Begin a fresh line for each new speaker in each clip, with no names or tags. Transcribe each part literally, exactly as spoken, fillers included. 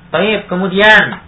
Baik, kemudian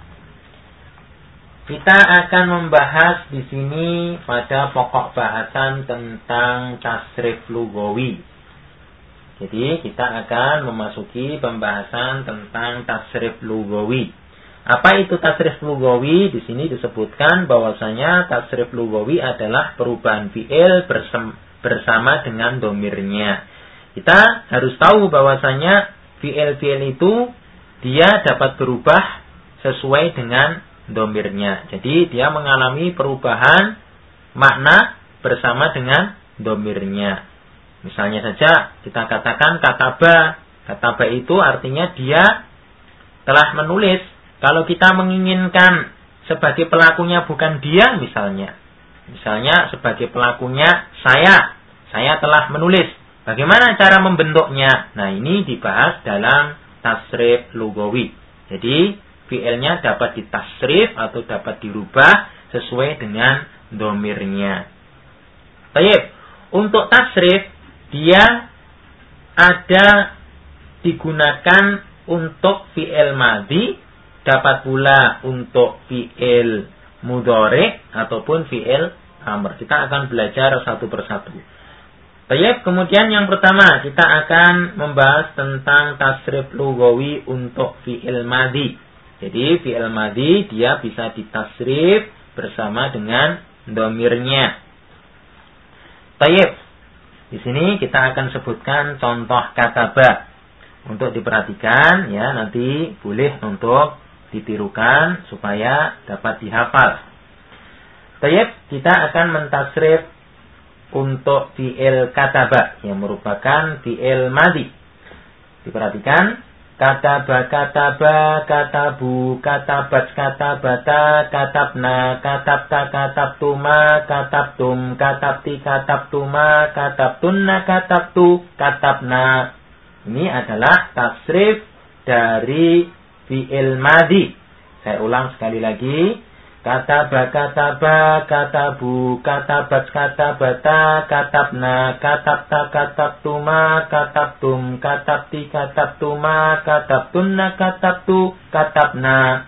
kita akan membahas di sini pada pokok bahasan tentang tasrif lugawi. Jadi kita akan memasuki pembahasan tentang tasrif lugawi. Apa itu tasrif lugawi? Di sini disebutkan bahwasanya tasrif lugawi adalah perubahan fiil bersama dengan domirnya. Kita harus tahu bahwasanya fiil-fiil itu dia dapat berubah sesuai dengan domirnya. Jadi dia mengalami perubahan makna bersama dengan domirnya. Misalnya saja kita katakan kataba. Kataba itu artinya dia telah menulis. Kalau kita menginginkan sebagai pelakunya bukan dia misalnya. Misalnya sebagai pelakunya saya. Saya telah menulis. Bagaimana cara membentuknya? Nah, ini dibahas dalam tasrif lugawi. Jadi fiilnya dapat ditasrif atau dapat dirubah sesuai dengan domirnya. Baik, untuk tasrif dia ada digunakan untuk fiil madhi, dapat pula untuk fiil mudhari ataupun fiil amr. Kita akan belajar satu persatu. Baik, kemudian yang pertama kita akan membahas tentang tasrif lugawi untuk fi'il madhi. Jadi fi'il madhi dia bisa ditasrif bersama dengan domirnya. Baik, di sini kita akan sebutkan contoh kataba. Untuk diperhatikan ya, nanti boleh untuk ditirukan supaya dapat dihafal. Baik, kita akan mentasrif untuk fi'il kataba yang merupakan fi'il madhi. Diperhatikan, kataba, kataba, katabu, katabat, katabata, katabna, katabta, katabtuma, katabtum, katabti, katabtuma, katabtunna, katabtu, katabna. Ini adalah tasrif dari fi'il madhi. Saya ulang sekali lagi. Kataba, kataba, katabu, katabat, katabata, katabna, katabta, katabtuma, katabtum, katabti, katabtuma, katabtunna, katabtu, katabna.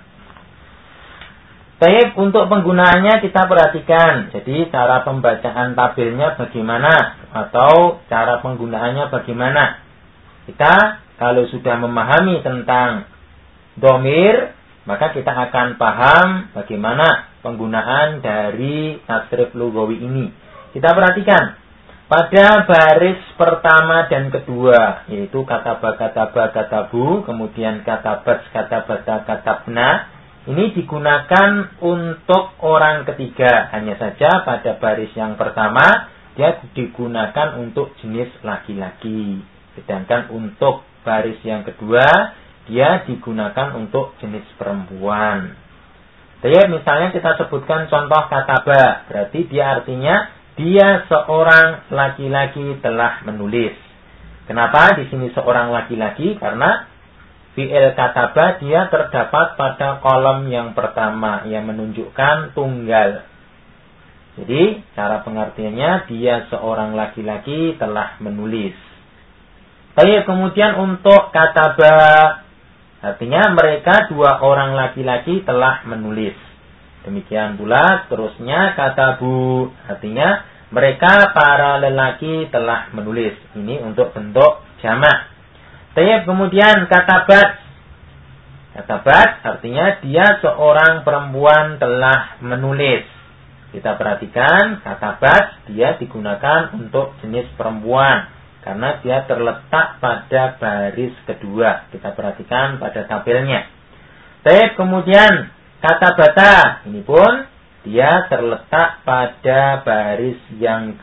Baik, untuk penggunaannya kita perhatikan. Jadi cara pembacaan tabelnya bagaimana atau cara penggunaannya bagaimana. Kita kalau sudah memahami tentang domir, maka kita akan paham bagaimana penggunaan dari tasrif lugawi ini. Kita perhatikan pada baris pertama dan kedua, yaitu kataba, kataba, katabu, kemudian katabat, katabata, katabna. Ini digunakan untuk orang ketiga. Hanya saja pada baris yang pertama dia digunakan untuk jenis laki-laki. Sedangkan untuk baris yang kedua dia digunakan untuk jenis perempuan. Jadi misalnya kita sebutkan contoh kataba, berarti dia artinya dia seorang laki-laki telah menulis. Kenapa di sini seorang laki-laki? Karena fi'il kataba dia terdapat pada kolom yang pertama yang menunjukkan tunggal. Jadi cara pengertiannya dia seorang laki-laki telah menulis. Baik, kemudian untuk kataba artinya mereka dua orang laki-laki telah menulis. Demikian pula seterusnya katabu. Artinya mereka para lelaki telah menulis. Ini untuk bentuk jamak. Baik, kemudian katabat. Katabat artinya dia seorang perempuan telah menulis. Kita perhatikan katabat dia digunakan untuk jenis perempuan. Karena dia terletak pada baris kedua. Kita perhatikan pada tabelnya. Baik, kemudian kata bata. Ini pun dia terletak pada baris yang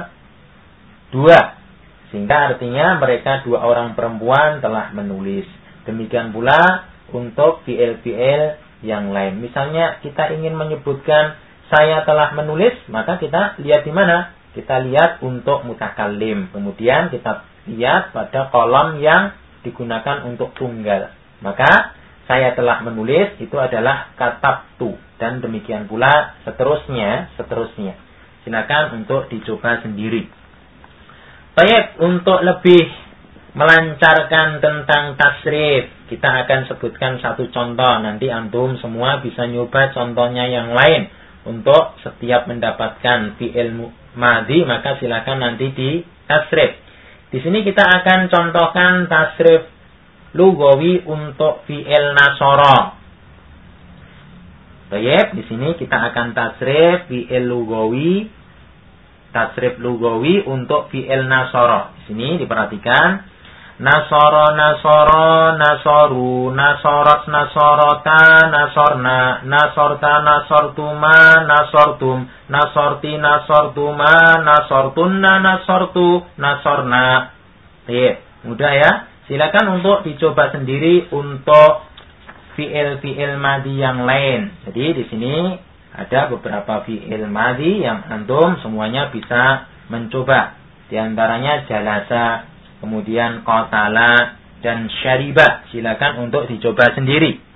kedua. Sehingga artinya mereka dua orang perempuan telah menulis. Demikian pula untuk fi'il-fi'il yang lain. Misalnya kita ingin menyebutkan saya telah menulis. Maka kita lihat di mana? Kita lihat untuk mutakallim. Kemudian kita lihat pada kolom yang digunakan untuk tunggal. Maka saya telah menulis itu adalah katabtu. Dan demikian pula seterusnya. seterusnya. Silakan untuk dicoba sendiri. Baik, untuk lebih melancarkan tentang tasrif kita akan sebutkan satu contoh. Nanti antum semua bisa nyoba contohnya yang lain. Untuk setiap mendapatkan fi'il madhi, maka silakan nanti di tasrif. Di sini kita akan contohkan tasrif lugawi untuk fi'il nasara. Baik, di sini kita akan tasrif fi'il lugawi, tasrif lugawi untuk fi'il nasara. Di sini diperhatikan, nasara nasara nasaru, nasarat nasarata nasorna, nasorta nasortuma nasortum, nasorti nasortuma nasortunna nasortu nasorna. Baik, mudah ya. Silakan untuk dicoba sendiri untuk fi'il-fi'il madhi yang lain. Jadi di sini ada beberapa fi'il madhi yang antum semuanya bisa mencoba. Di antaranya jalasa, kemudian qatala dan syariba. Silakan untuk dicoba sendiri.